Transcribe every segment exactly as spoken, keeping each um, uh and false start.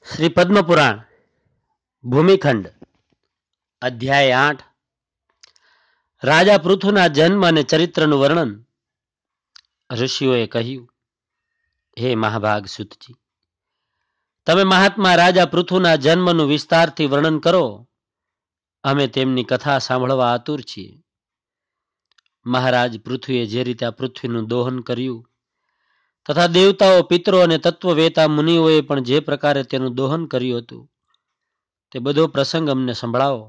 શ્રી પદ્મપુરાણ ભૂમિખંડ અધ્યાય આઠ રાજા પૃથુના જન્મ અને ચરિત્રનું વર્ણન. ઋષિઓએ કહ્યું, હે મહાભાગ સુતજી, તમે મહાત્મા રાજા પૃથુના જન્મનું વિસ્તારથી વર્ણન કરો. અમે તેમની કથા સાંભળવા આતુર છીએ. મહારાજ પૃથ્વીએ જે રીતે આ પૃથ્વીનું દોહન કર્યું તથા દેવતાઓ, પિતરો અને તત્વવેતા મુનિઓએ પણ જે પ્રકારે તેનું દોહન કર્યું હતું તે બધો પ્રસંગ અમને સંભળાવો.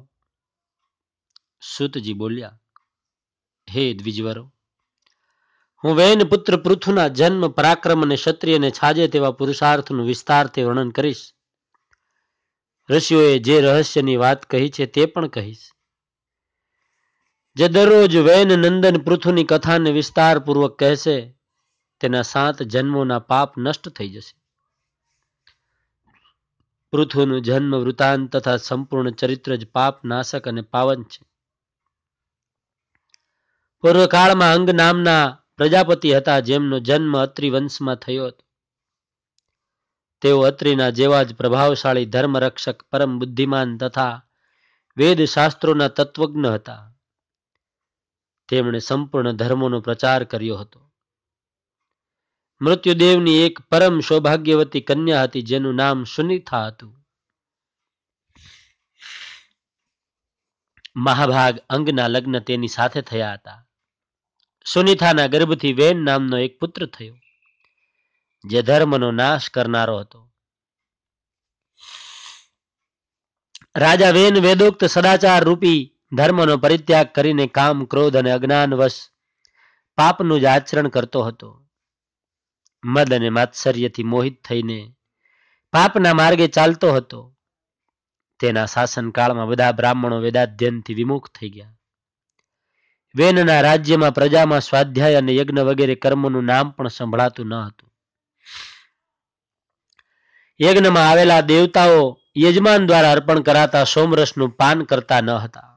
સૂતજી બોલ્યા, હે દ્વિજવરો, હું વેન પુત્ર પૃથુના જન્મ, પરાક્રમ અને ક્ષત્રિયને છાજે તેવા પુરુષાર્થનું વિસ્તારથી વર્ણન કરીશ. ઋષિઓએ જે રહસ્યની વાત કહી છે તે પણ કહીશ. જે દરરોજ વેન નંદન પૃથુની કથાને વિસ્તારપૂર્વક કહેશે તેના સાત જન્મોના પાપ નષ્ટ થઈ જશે. પૃથુનું જન્મ વૃતાંત તથા સંપૂર્ણ ચરિત્ર જ પાપ નાશક અને પાવન છે. પૂર્વકાળમાં અંગ નામના પ્રજાપતિ હતા, જેમનો જન્મ અત્રિ વંશમાં થયો હતો. તેઓ અત્રિના જેવા જ પ્રભાવશાળી ધર્મરક્ષક, પરમ બુદ્ધિમાન તથા વેદ શાસ્ત્રોના તત્વજ્ઞ હતા. તેમણે સંપૂર્ણ ધર્મોનો પ્રચાર કર્યો હતો. મૃત્યુદેવની એક પરમ સૌભાગ્યવતી કન્યા હતી, જેનું નામ સુનિથા હતું. મહાભાગ અંગના લગ્ન તેની સાથે થયા હતા. સુનિથાના ગર્ભથી વેન નામનો એક પુત્ર થયો, જે ધર્મનો નાશ કરનારો હતો. રાજા વેન વેદોક્ત સદાચાર રૂપી ધર્મનો પરિત્યાગ કરીને કામ, ક્રોધ અને અજ્ઞાનવશ પાપનું જ આચરણ કરતો હતો. મદ અને માત્સર્યથી મોહિત થઈને પાપના માર્ગે ચાલતો હતો. તેના શાસનકાળમાં બધા બ્રાહ્મણો વેદાધ્યનથી વિમુખ થઈ ગયા. વેનના રાજ્યમાં પ્રજામાં સ્વાધ્યાય અને યજ્ઞ વગેરે કર્મોનું નામ પણ સંભળાતું ન હતું. યજ્ઞમાં આવેલા દેવતાઓ યજમાન દ્વારા અર્પણ કરાતા સોમરસનું પાન કરતા ન હતા.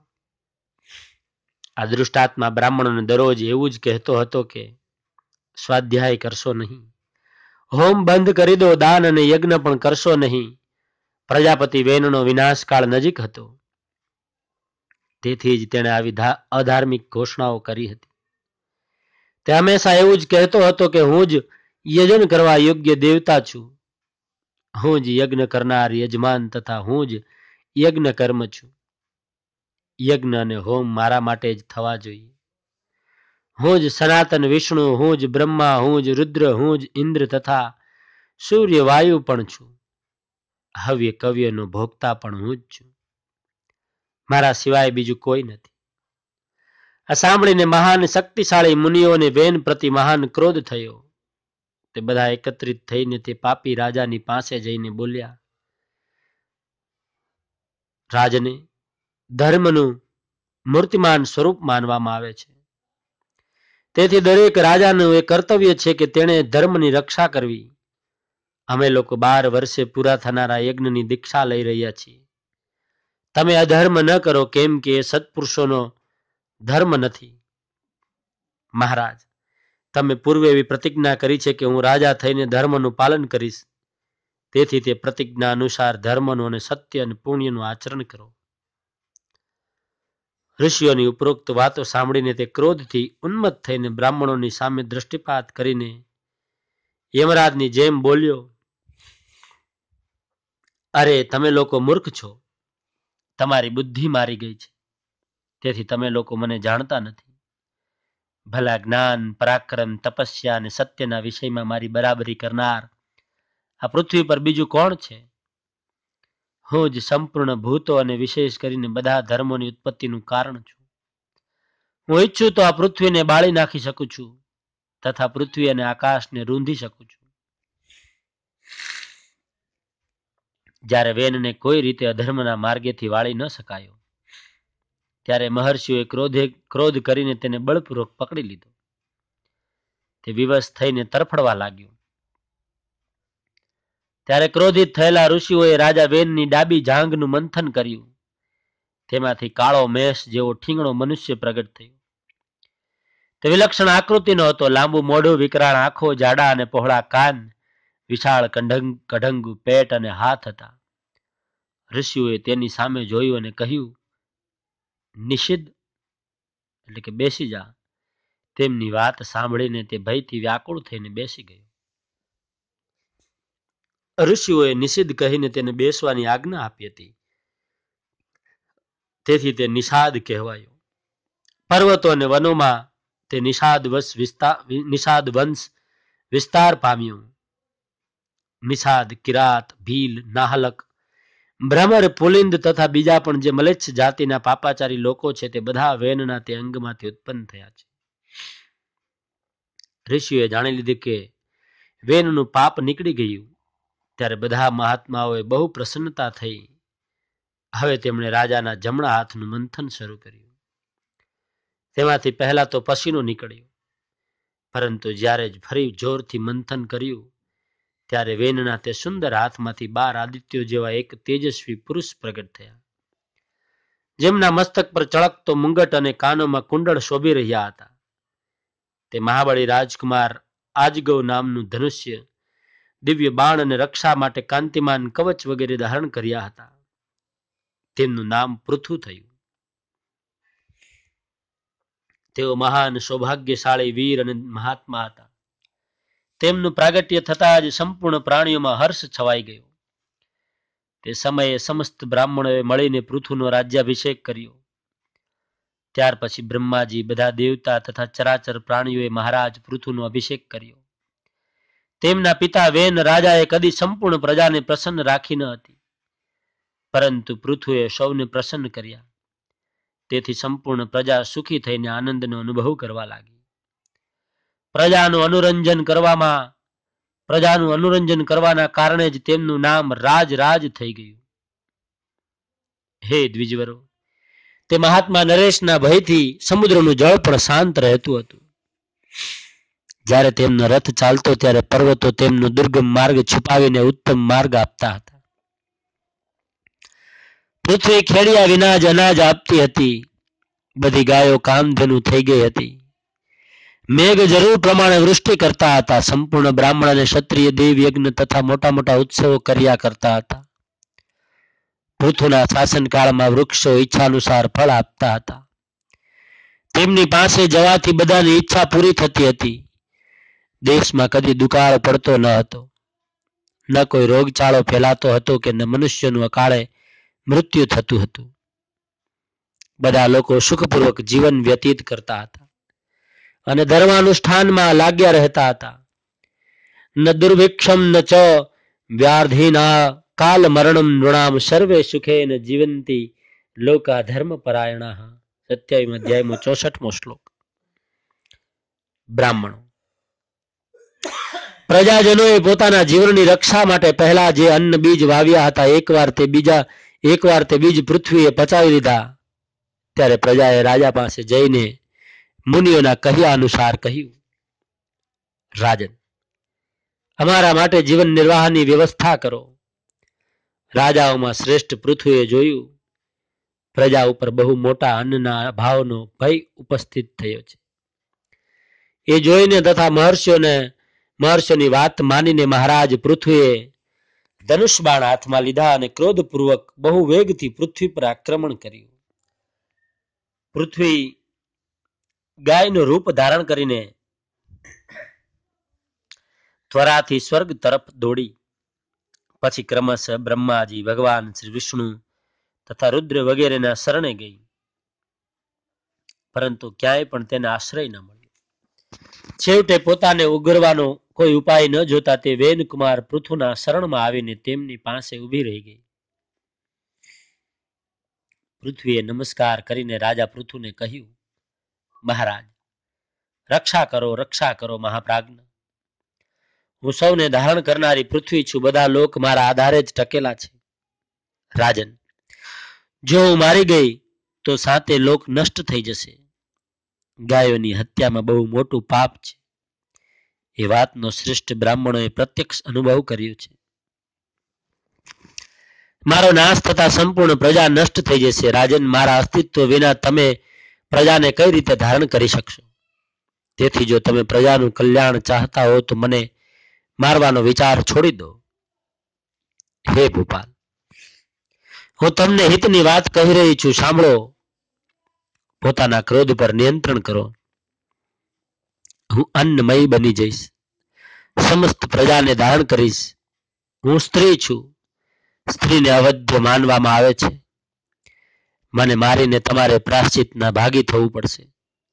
આ દૃષ્ટાત્મા બ્રાહ્મણોને દરરોજ એવું જ કહેતો હતો કે સ્વાધ્યાય કરશો નહીં, હોમ બંધ કરી દો, દાન અને યજ્ઞ પણ કરશો નહીં. પ્રજાપતિ વેનનો વિનાશકાળ નજીક હતો. તેથી જ તેણે આવી અધાર્મિક ઘોષણાઓ કરી હતી. તે હંમેશા એવું જ કહેતો હતો કે હું જ યજન કરવા યોગ્ય દેવતા છું, હું જ યજ્ઞ કરનાર યજમાન તથા હું જ યજ્ઞ કર્મ છું. યજ્ઞ અને હોમ મારા માટે જ થવા જોઈએ. હું જ સનાતન વિષ્ણુ, હું જ બ્રહ્મા, હું જ રુદ્ર, હું જ ઇન્દ્ર તથા સૂર્ય વાયુ પણ છું. હવ્ય કવ્યનો ભોગતા પણ હું જ છું. મારા સિવાય બીજું કોઈ નથી. આ સાંભળીને મહાન શક્તિશાળી મુનિઓને વેન પ્રતિ મહાન ક્રોધ થયો. તે બધા એકત્રિત થઈને તે પાપી રાજાની પાસે જઈને બોલ્યા, રાજને ધર્મનું મૂર્તિમાન સ્વરૂપ માનવામાં આવે છે. તેથી દરેક રાજાનું એ કર્તવ્ય છે કે તેણે ધર્મની રક્ષા કરવી. અમે લોકો બાર વર્ષે પૂરા થનારા યજ્ઞની દીક્ષા લઈ રહ્યા છીએ. તમે અધર્મ ન કરો, કેમ કે એ સત્પુરુષોનો ધર્મ નથી. મહારાજ, તમે પૂર્વે એવી પ્રતિજ્ઞા કરી છે કે હું રાજા થઈને ધર્મનું પાલન કરીશ. તેથી તે પ્રતિજ્ઞા અનુસાર ધર્મનું અને સત્ય અને પુણ્યનું આચરણ કરો. ઋષિઓની ઉપરોક્ત વાતો સાંભળીને તે ક્રોધથી ઉન્મત્ત થઈને બ્રાહ્મણોની સામે દ્રષ્ટિપાત કરીને યમરાજની જેમ બોલ્યો, અરે તમે લોકો મૂર્ખ છો. તમારી બુદ્ધિ મારી ગઈ છે. તેથી તમે લોકો મને જાણતા નથી. ભલા જ્ઞાન, પરાક્રમ, તપસ્યા અને સત્યના વિષયમાં મારી બરાબરી કરનાર આ પૃથ્વી પર બીજું કોણ છે? હું જ સંપૂર્ણ ભૂતો અને વિશેષ કરીને બધા ધર્મોની ઉત્પત્તિનું કારણ છું. હું ઈચ્છું તો આ પૃથ્વીને બાળી નાખી શકું છું તથા પૃથ્વી અને આકાશને રૂંધી શકું છું. જ્યારે વેનને કોઈ રીતે અધર્મના માર્ગેથી વાળી ન શકાયો, ત્યારે મહર્ષિઓએ ક્રોધે ક્રોધ કરીને તેને બળપૂર્વક પકડી લીધો. તે વિવશ થઈને તરફડવા લાગ્યો. ત્યારે ક્રોધિત થયેલા ઋષિઓએ રાજા વેનની ડાબી જાંઘનું મંથન કર્યું. તેમાંથી કાળો મેષ જેવો ઠીંગણો મનુષ્ય પ્રગટ થયો. તે વિલક્ષણ આકૃતિનો હતો. લાંબુ મોઢું, વિકરાળ આંખો, જાડા અને પહોળા કાન, વિશાળ કઢંગ કઢંગુ પેટ અને હાથ હતા. ઋષિઓએ તેની સામે જોયું અને કહ્યું, નિષિદ્ધ એટલે કે બેસી જા. તેમની વાત સાંભળીને તે ભયથી વ્યાકુળ થઈને બેસી ગયો. ઋષિઓએ નિષિદ્ધ કહીને તેને બેસવાની આજ્ઞા આપી હતી. તેથી તે નિષાદ કહેવાયો. પર્વતો અને વનોમાં તે નિષાદ વંશ વિસ્તાર નિષાદ વંશ વિસ્તાર પામ્યો. નિષાદ, કિરાત, ભીલ, નાહલક, ભ્રમર, પુલિંદ તથા બીજા પણ જે મલેચ્છ જાતિના પાપાચારી લોકો છે તે બધા વેનના તે અંગમાંથી ઉત્પન્ન થયા છે. ઋષિઓએ જાણી લીધું કે વેનનું પાપ નીકળી ગયું. ત્યારે બધા મહાત્માઓએ બહુ પ્રસન્નતા થઈ. હવે તેમણે રાજાના જમણા હાથનું મંથન શરૂ કર્યું. તેમાંથી પહેલા તો પસીનો નીકળ્યો, પરંતુ જ્યારે જ ફરી જોરથી મંથન કર્યું ત્યારે વેનના તે સુંદર હાથમાંથી બાર આદિત્યો જેવા એક તેજસ્વી પુરુષ પ્રગટ થયા, જેમના મસ્તક પર ચળકતો મુંગટ અને કાનોમાં કુંડળ શોભી રહ્યા હતા. તે મહાબળી રાજકુમાર આજગવ નામનું ધનુષ્ય, દિવ્ય બાણ અને રક્ષા માટે કાંતિમાન કવચ વગેરે ધારણ કર્યા હતા. તેમનું નામ પૃથુ થયું. તેઓ મહાન સૌભાગ્યશાળી વીર અને મહાત્મા હતા. તેમનું પ્રાગટ્ય થતા જ સંપૂર્ણ પ્રાણીઓમાં હર્ષ છવાઈ ગયો. તે સમયે સમસ્ત બ્રાહ્મણોએ મળીને પૃથુનો રાજ્યાભિષેક કર્યો. ત્યાર પછી બ્રહ્માજી, બધા દેવતા તથા ચરાચર પ્રાણીઓએ મહારાજ પૃથુનો અભિષેક કર્યો. તેમના પિતા વેન રાજાએ કદી સંપૂર્ણ પ્રજાને પ્રસન્ન રાખી ન હતી, પરંતુ પૃથુએ સૌને પ્રસન્ન કર્યા. તેથી સંપૂર્ણ પ્રજા સુખી થઈને આનંદનો અનુભવ કરવા લાગી. પ્રજાનું અનુરંજન કરવામાં પ્રજાનું અનુરંજન કરવાના કારણે જ તેમનું નામ રાજ રાજ થઈ ગયું. હે દ્વિજવરો, તે મહાત્મા નરેશના ભયથી સમુદ્રનું જળ પણ શાંત રહેતું હતું. જ્યારે તેમનો રથ ચાલતો ત્યારે પર્વતો તેમનો દુર્ગમ માર્ગ છુપાવીને ઉત્તમ માર્ગ આપતા હતા. પૃથ્વી ખેડિયા વિના જ અનાજ આપતી હતી. બધી ગાયો કામધેનુ થઈ ગઈ હતી. મેઘ જરૂર પ્રમાણે વૃષ્ટિ કરતા હતા. સંપૂર્ણ બ્રાહ્મણ અને ક્ષત્રિય દેવ યજ્ઞ તથા મોટા મોટા ઉત્સવો કર્યા કરતા હતા. પૃથુના શાસનકાળમાં વૃક્ષો ઈચ્છાનુસાર ફળ આપતા હતા. તેમની પાસે જવાથી બધાની ઈચ્છા પૂરી થતી હતી. દેશમાં કદી દુકાળ પડતો ન હતો, ન કોઈ રોગચાળો ફેલાતો હતો કે ન મનુષ્યનું અકાળે મૃત્યુ થતું હતું. બધા લોકો સુખપૂર્વક જીવન વ્યતીત કરતા હતા અને ધર્માનુષ્ઠાનમાં લાગ્યા રહેતા હતા. ન દુર્ભિક્ષમ ન ચ વ્યાધિના કાલ મરણમ નૃણામ સર્વે સુખેન જીવંતી લોકા ધર્મપરાયણાઃ. સત્યાવીસ અધ્યાયમાં ચોસઠમો શ્લોક. બ્રાહ્મણો પ્રજાજનોએ પોતાના જીવનની રક્ષા માટે પહેલા જે અન્ન બીજ વાવ્યા હતા, એકવાર તે બીજા એકવાર તે બીજ પૃથ્વીએ પચાવી લીધા. ત્યારે પ્રજાએ રાજા પાસે જઈને મુનિઓના કહ્યા અનુસાર કહ્યું, રાજન, અમારા માટે જીવન નિર્વાહની વ્યવસ્થા કરો. રાજાઓમાં શ્રેષ્ઠ પૃથુએ જોયું પ્રજા ઉપર બહુ મોટા અન્નના અભાવનો ભય ઉપસ્થિત થયો છે. એ જોઈને તથા મહર્ષિઓને મહર્ષિઓની વાત માનીને મહારાજ પૃથુએ ધનુષ બાણ હાથમાં લીધા અને ક્રોધપૂર્વક બહુ વેગથી પૃથ્વી પર આક્રમણ કર્યું. પૃથ્વી ગાયનું રૂપ ધારણ કરીને ત્વરાથી સ્વર્ગ તરફ દોડી. પછી ક્રમશઃ બ્રહ્માજી, ભગવાન શ્રી વિષ્ણુ તથા રુદ્ર વગેરેના શરણે ગઈ, પરંતુ ક્યાંય પણ તેને આશ્રય ન મળ્યો. છેવટે પોતાને ઉગરવાનો કોઈ ઉપાય ન જોતા તે વેનકુમાર પૃથુના શરણમાં આવીને તેમની પાસે ઊભી રહી ગઈ. પૃથ્વીએ નમસ્કાર કરીને રાજા પૃથુને કહ્યું, મહારાજ, રક્ષા કરો, રક્ષા કરો મહાપ્રાજ્ઞ. હું સૌને ધારણ કરનારી પૃથ્વી છું. બધા લોક મારા આધારે જ ટકેલા છે. રાજન, જો હું મારી ગઈ તો સાતે લોક નષ્ટ થઈ જશે. ગાયોની હત્યામાં બહુ મોટું પાપ છે. એ વાતનો શ્રેષ્ઠ બ્રાહ્મણોએ પ્રત્યક્ષ અનુભવ કર્યો છે. મારો નાશ થતા સંપૂર્ણ પ્રજા નષ્ટ થઈ જશે. રાજન, મારા અસ્તિત્વ વિના તમે પ્રજાને કઈ રીતે ધારણ કરી શકશો? તેથી જો તમે પ્રજાનું કલ્યાણ ચાહતા હો તો મને મારવાનો વિચાર છોડી દો. હે ભૂપાલ, હું તમને હિતની વાત કહી રહી છું, સાંભળો. પોતાના ક્રોધ પર નિયંત્રણ કરો. હું અન્નમય બની જઈશ, સમસ્ત પ્રજાને ધારણ કરીશ. હું સ્ત્રી છું, સ્ત્રીને અવધ્ય માનવામાં આવે છે. મને મારીને તમારે પ્રાશ્ચિતના ભાગી થવું પડશે.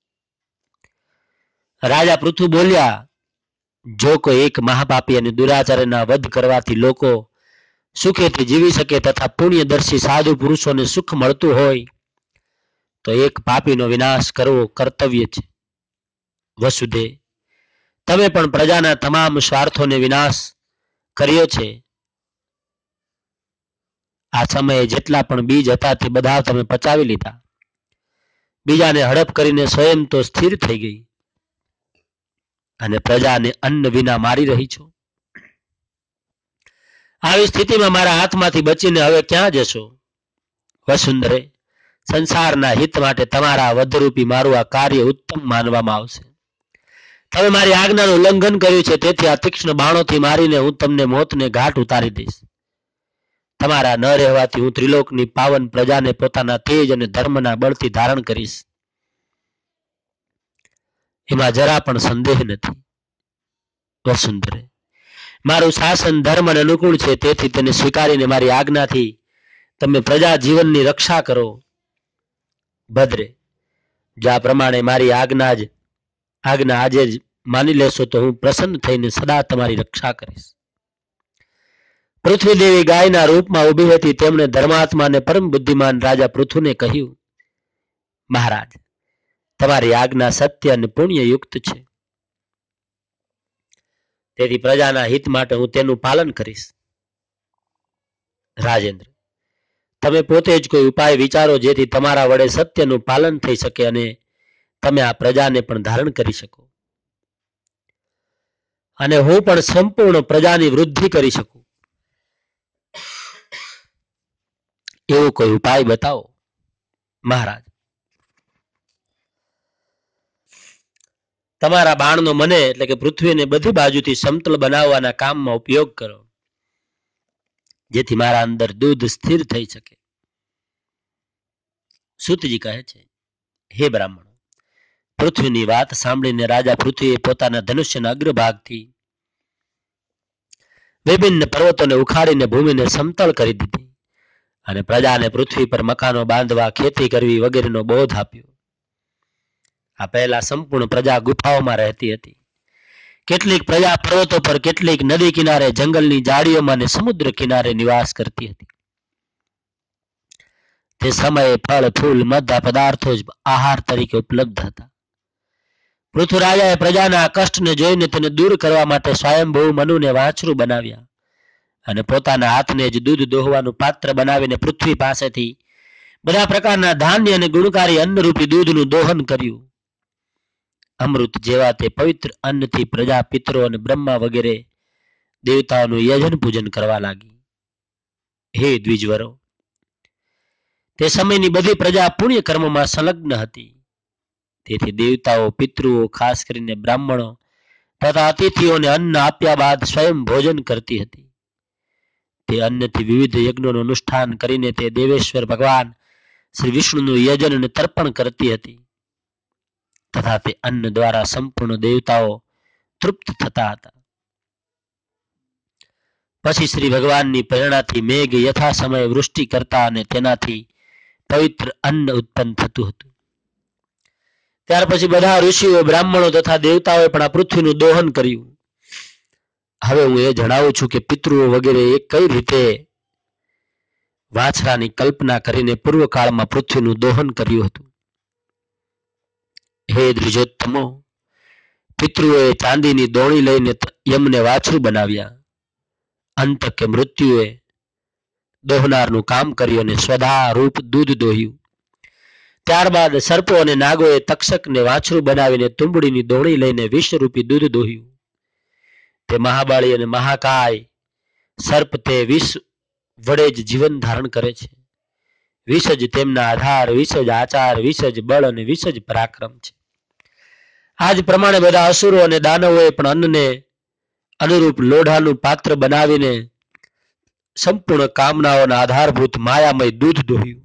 રાજા પૃથુ બોલ્યા, જો કોઈ એક મહાપાપી અને દુરાચારના વધ કરવાથી લોકો સુખેથી જીવી શકે તથા પુણ્યદર્શી સાધુ પુરુષોને સુખ મળતું હોય તો એક પાપીનો વિનાશ કરવો કર્તવ્ય છે. વસુદેવ, તમે પણ પ્રજાના તમામ સ્વાર્થોને વિનાશ કર્યો છે. આ સમયે જેટલા પણ બીજ હતા તે બધા તમે પચાવી લીધા. બીજાને હડપ કરીને સ્વયં તો સ્થિર થઈ ગઈ અને પ્રજાને અન્ન વિના મારી રહી છો. આવી સ્થિતિમાં મારા હાથમાંથી બચીને હવે ક્યાં જશો? વસુંધરે, સંસારના હિત માટે તમારા વધરૂપી મારું આ કાર્ય ઉત્તમ માનવામાં આવશે. તમે મારી આજ્ઞાનું ઉલ્લંઘન કર્યું છે, તેથી આ તીક્ષ્ણ બાણોથી મારીને હું તમને મોતને ઘાટ ઉતારી દઈશ. તમારા ન રહેવાથી હું ત્રિલોકની પાવન પ્રજાને પોતાના તેજ અને ધર્મના બળથી ધારણ કરીશ. એમાં જરા પણ સંદેહ નથી. વસુંધરે, મારું શાસન ધર્મને અનુકૂળ છે, તેથી તેને સ્વીકારીને મારી આજ્ઞાથી તમે પ્રજા જીવનની રક્ષા કરો. ભદ્રે, જ્યાં પ્રમાણે મારી આજ્ઞા જ આજ્ઞા આજે જ માની લેશો તો હું પ્રસન્ન થઈને સદા તમારી રક્ષા કરીશ. પૃથ્વી દેવી ગાયના રૂપમાં ઊભી હતી. તેમણે ધર્માત્મા અને પરમ બુદ્ધિમાન રાજા પૃથુને કહ્યું, મહારાજ, તમારી આજ્ઞા સત્ય અને પુણ્યયુક્ત છે, તેથી પ્રજાના હિત માટે હું તેનું પાલન કરીશ. રાજેન્દ્ર, તમે પોતે જ કોઈ ઉપાય વિચારો જેથી તમારા વડે સત્યનું પાલન થઈ શકે અને તમે આ પ્રજાને પણ ધારણ કરી શકો અને હું પણ સંપૂર્ણ પ્રજાની વૃદ્ધિ કરી શકું. એવો કોઈ ઉપાય બતાવો. મહારાજ, તમારા બાણનો મને એટલે કે પૃથ્વીને બધી બાજુથી સમતલ બનાવવાના કામમાં ઉપયોગ કરો, જેથી મારા અંદર દૂધ સ્થિર થઈ શકે. સૂતજી કહે છે, હે બ્રાહ્મણો, પૃથ્વીની વાત સાંભળીને રાજા પૃથ્વીએ પોતાના ધનુષ્યના અગ્રભાગથી વિભિન્ન પર્વતોને ઉખાડીને ભૂમિને સમતલ કરી દીધી અને પ્રજાને પૃથ્વી પર મકાનો બાંધવા, ખેતી કરવી વગેરેનો બોધ આપ્યો. આ પહેલા સંપૂર્ણ પ્રજા ગુફાઓમાં રહેતી હતી. કેટલીક પ્રજા પર્વતો પર, કેટલીક નદી કિનારે, જંગલની ઝાડીઓમાં અને સમુદ્ર કિનારે નિવાસ કરતી હતી. તે સમયે ફળ, ફૂલ, મધ પદાર્થો જ આહાર તરીકે ઉપલબ્ધ હતા. પૃથ્વીરાજાએ પ્રજાના આ કષ્ટને જોઈને તેને દૂર કરવા માટે સ્વયંભૂ મનુને વાછરું બનાવ્યા અને પોતાના હાથને જ દૂધ દોહવાનું પાત્ર બનાવીને પૃથ્વી પાસેથી બધા પ્રકારના ધાન્ય અને ગુણકારી અન્નરૂપી દૂધનું દોહન કર્યું. અમૃત જેવા તે પવિત્ર અન્નથી પ્રજા પિતરો અને બ્રહ્મા વગેરે દેવતાઓનું યજન પૂજન કરવા લાગી. હે દ્વિજવરો, તે સમયની બધી પ્રજા પુણ્ય કર્મમાં સંલગ્ન હતી. તેથી દેવતાઓ, પિતૃઓ, ખાસ કરીને બ્રાહ્મણો તથા અતિથિઓને અન્ન આપ્યા બાદ સ્વયં ભોજન કરતી હતી. તે અન્નથી વિવિધ યજ્ઞોનું અનુષ્ઠાન કરીને તે દેવેશ્વર ભગવાન શ્રી વિષ્ણુનું યજન અને તર્પણ કરતી હતી તથા તે અન્ન દ્વારા સંપૂર્ણ દેવતાઓ તૃપ્ત થતા હતા. પછી શ્રી ભગવાનની પ્રેરણાથી મેઘ યથા સમયે વૃષ્ટિ કરતા અને તેનાથી પવિત્ર અન્ન ઉત્પન્ન થતું હતું. ત્યાર પછી બધા ઋષિઓ, બ્રાહ્મણો તથા દેવતાઓએ પણ આ પૃથ્વીનું દોહન કર્યું. હવે હું એ જણાવું છું કે પિતૃઓ વગેરે એ કઈ રીતે વાછરાની કલ્પના કરીને પૂર્વકાળમાં પૃથ્વીનું દોહન કર્યું હતું. હે દ્વિજોત્તમો, પિતૃઓએ ચાંદીની દોણી લઈને યમને વાછરું બનાવ્યા. અંત કે મૃત્યુએ દોહનારનું કામ કર્યું અને સ્વધા રૂપ દૂધ દોહ્યું. ત્યારબાદ સર્પો અને નાગોએ તક્ષકને વાછરું બનાવીને તુંબડીની દોણી લઈને વિષરૂપી દૂધ દોહ્યું. તે મહાબળી અને મહાકાય સર્પ તે વિષ વડે જ જીવન ધારણ કરે છે. વિષ જ તેમના આધાર, વિષ જ આચાર, વિષ જ બળ અને વિષ જ પરાક્રમ છે. આ જ પ્રમાણે બધા અસુરો અને દાનવોએ પણ અન્નને અનુરૂપ લોઢાનું પાત્ર બનાવીને સંપૂર્ણ કામનાઓના આધારભૂત માયામય દૂધ દોહ્યું,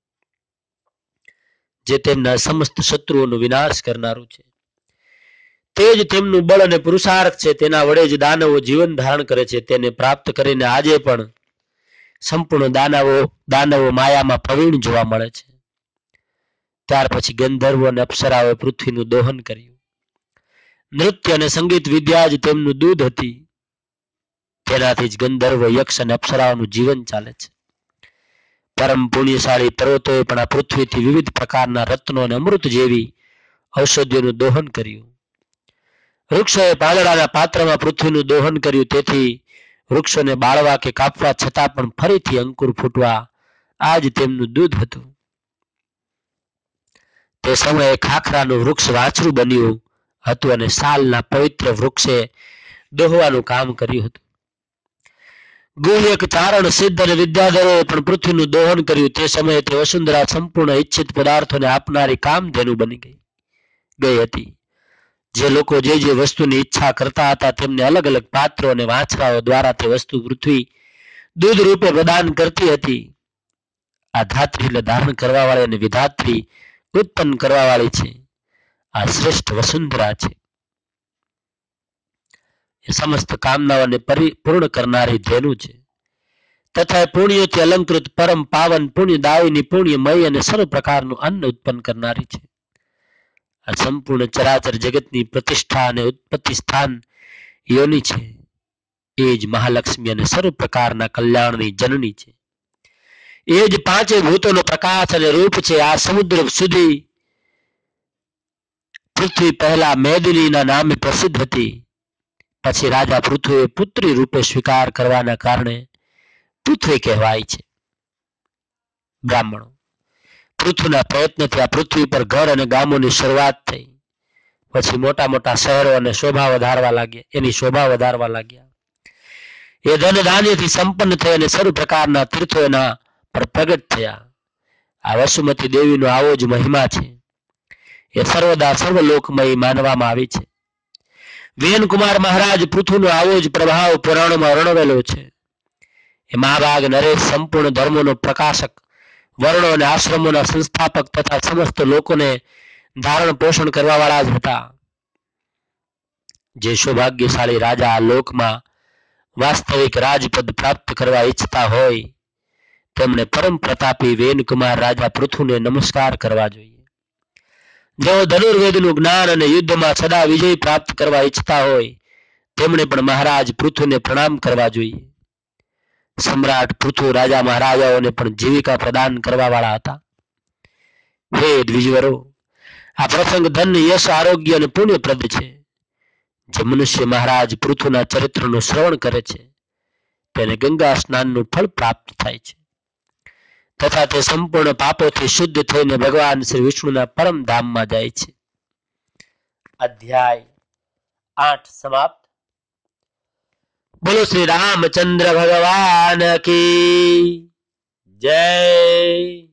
જે તેમના સમસ્ત શત્રુઓનો વિનાશ કરનારું છે. તે જ તેમનું બળ અને પુરુષાર્થ છે. તેના વડે જ દાનવો જીવન ધારણ કરે છે. તેને પ્રાપ્ત કરીને આજે પણ સંપૂર્ણ દાનવો દાનવો માયામાં પ્રવીણ જોવા મળે છે. ત્યાર પછી ગંધર્વો અને અપ્સરાઓએ પૃથ્વીનું દોહન કર્યું. નૃત્ય અને સંગીત વિદ્યા જ તેમનું દૂધ હતી. તેનાથી જ ગંધર્વ, યક્ષ અને અપ્સરાઓનું જીવન ચાલે છે. પરમ પુણ્યશાળી પર્વતોએ પણ આ પૃથ્વીથી વિવિધ પ્રકારના રત્નો અને અમૃત જેવી ઔષધિઓનું દોહન કર્યું. વૃક્ષોએ પાંદડાના પાત્રમાં પૃથ્વીનું દોહન કર્યું. તેથી વૃક્ષોને બાળવા કે કાપવા છતાં પણ ફરીથી અંકુર ફૂટવા આ જ તેમનું દૂધ હતું. તે સમયે ખાખરાનું વૃક્ષ વાછરું બન્યું હતું અને સાલના પવિત્ર વૃક્ષે દોહવાનું કામ કર્યું હતું. ગુહ્યક, ચારણ, સિદ્ધ અને વિદ્યાધરોએ પણ પૃથ્વીનું દોહન કર્યું. તે સમયે તે વસુંધરા સંપૂર્ણ ઈચ્છિત પદાર્થોને આપનારી કામધેનુ બની ગઈ ગઈ હતી. જે લોકો જે જે વસ્તુની ઈચ્છા કરતા હતા તેમને અલગ અલગ પાત્રો અને વાછરાઓ દ્વારા તે વસ્તુ પૃથ્વી દૂધ રૂપે પ્રદાન કરતી હતી. આ ધાત્રી એટલે ધારણ કરવા વાળી અને વિધાત્રી ઉત્પન્ન કરવા વાળી છે. આ શ્રેષ્ઠ વસુંધરા છે. એ સમસ્ત કામનાઓને પરિપૂર્ણ કરનારી ધેનુ છે. તથા પુણ્યથી અલંકૃત પરમ પાવન પુણ્યદાયિની પુણ્યમય અને સર્વ પ્રકારનું અન્ન ઉત્પન્ન કરનારી છે. આ સંપૂર્ણ ચરાચર જગતની પ્રતિષ્ઠા અને ઉત્પત્તિ સ્થાન યોની છે. એ જ મહાલક્ષ્મી અને સર્વ પ્રકારના કલ્યાણની જનની છે. એ જ પાંચે ભૂતોનો પ્રકાશ અને રૂપ છે. આ સમુદ્ર સુધી પૃથ્વી પહેલા મેદનીના નામે પ્રસિદ્ધ હતી. પછી રાજા પૃથ્વીએ પુત્રી રૂપે સ્વીકાર કરવાના કારણે પૃથ્વી કહેવાય છે. બ્રાહ્મણો, પૃથ્વીના પ્રયત્નથી આ પૃથ્વી પર ઘર અને ગામોની શરૂઆત થઈ. પછી મોટા મોટા શહેરો અને શોભા વધારવા લાગ્યા એની શોભા વધારવા લાગ્યા. એ ધન ધાન્યથી સંપન્ન થઈ અને સર્વ પ્રકારના તીર્થો એના પર પ્રગટ થયા. આ વસુમતી દેવીનો આવો જ મહિમા છે. એ સર્વદા સર્વલોકમય માનવામાં આવી છે. વેનકુમાર મહારાજ પૃથ્વીનો આવો જ પ્રભાવ પુરાણોમાં વર્ણવેલો છે. એ મહાભાગ નરેશ સંપૂર્ણ ધર્મોનો પ્રકાશક, વર્ણો અને આશ્રમોના સંસ્થાપક તથા સમસ્ત લોકોને ધારણ પોષણ કરવા વાળા જ હતા. જે સૌભાગ્યશાળી રાજા આ લોકમાં વાસ્તવિક રાજપદ પ્રાપ્ત કરવા ઈચ્છતા હોય તેમણે પરમ પ્રતાપી વેનકુમાર રાજા પૃથુને નમસ્કાર કરવા જોઈએ. જેઓ ધનુર્વેદનું જ્ઞાન અને યુદ્ધમાં સદા વિજય પ્રાપ્ત કરવા ઈચ્છતા હોય તેમણે પણ મહારાજ પૃથુને પ્રણામ કરવા જોઈએ. સમ્રાટ પૃથુ રાજા મહારાજાઓને પણ જીવિકા પ્રદાન કરવા વાળા હતા. હે દ્વિજવરો, આ પ્રસંગ ધન, યશ, આરોગ્ય અને પુણ્યપ્રદ છે. જે મનુષ્ય મહારાજ પૃથુના ચરિત્રનું શ્રવણ કરે છે તેને ગંગા સ્નાનનું ફળ પ્રાપ્ત થાય છે તથા તે સંપૂર્ણ પાપોથી શુદ્ધ થઈને ભગવાન શ્રી વિષ્ણુના પરમ ધામમાં જાય છે. અધ્યાય આઠ સમાપ્ત. બોલો શ્રી રામચંદ્ર ભગવાન કી જય.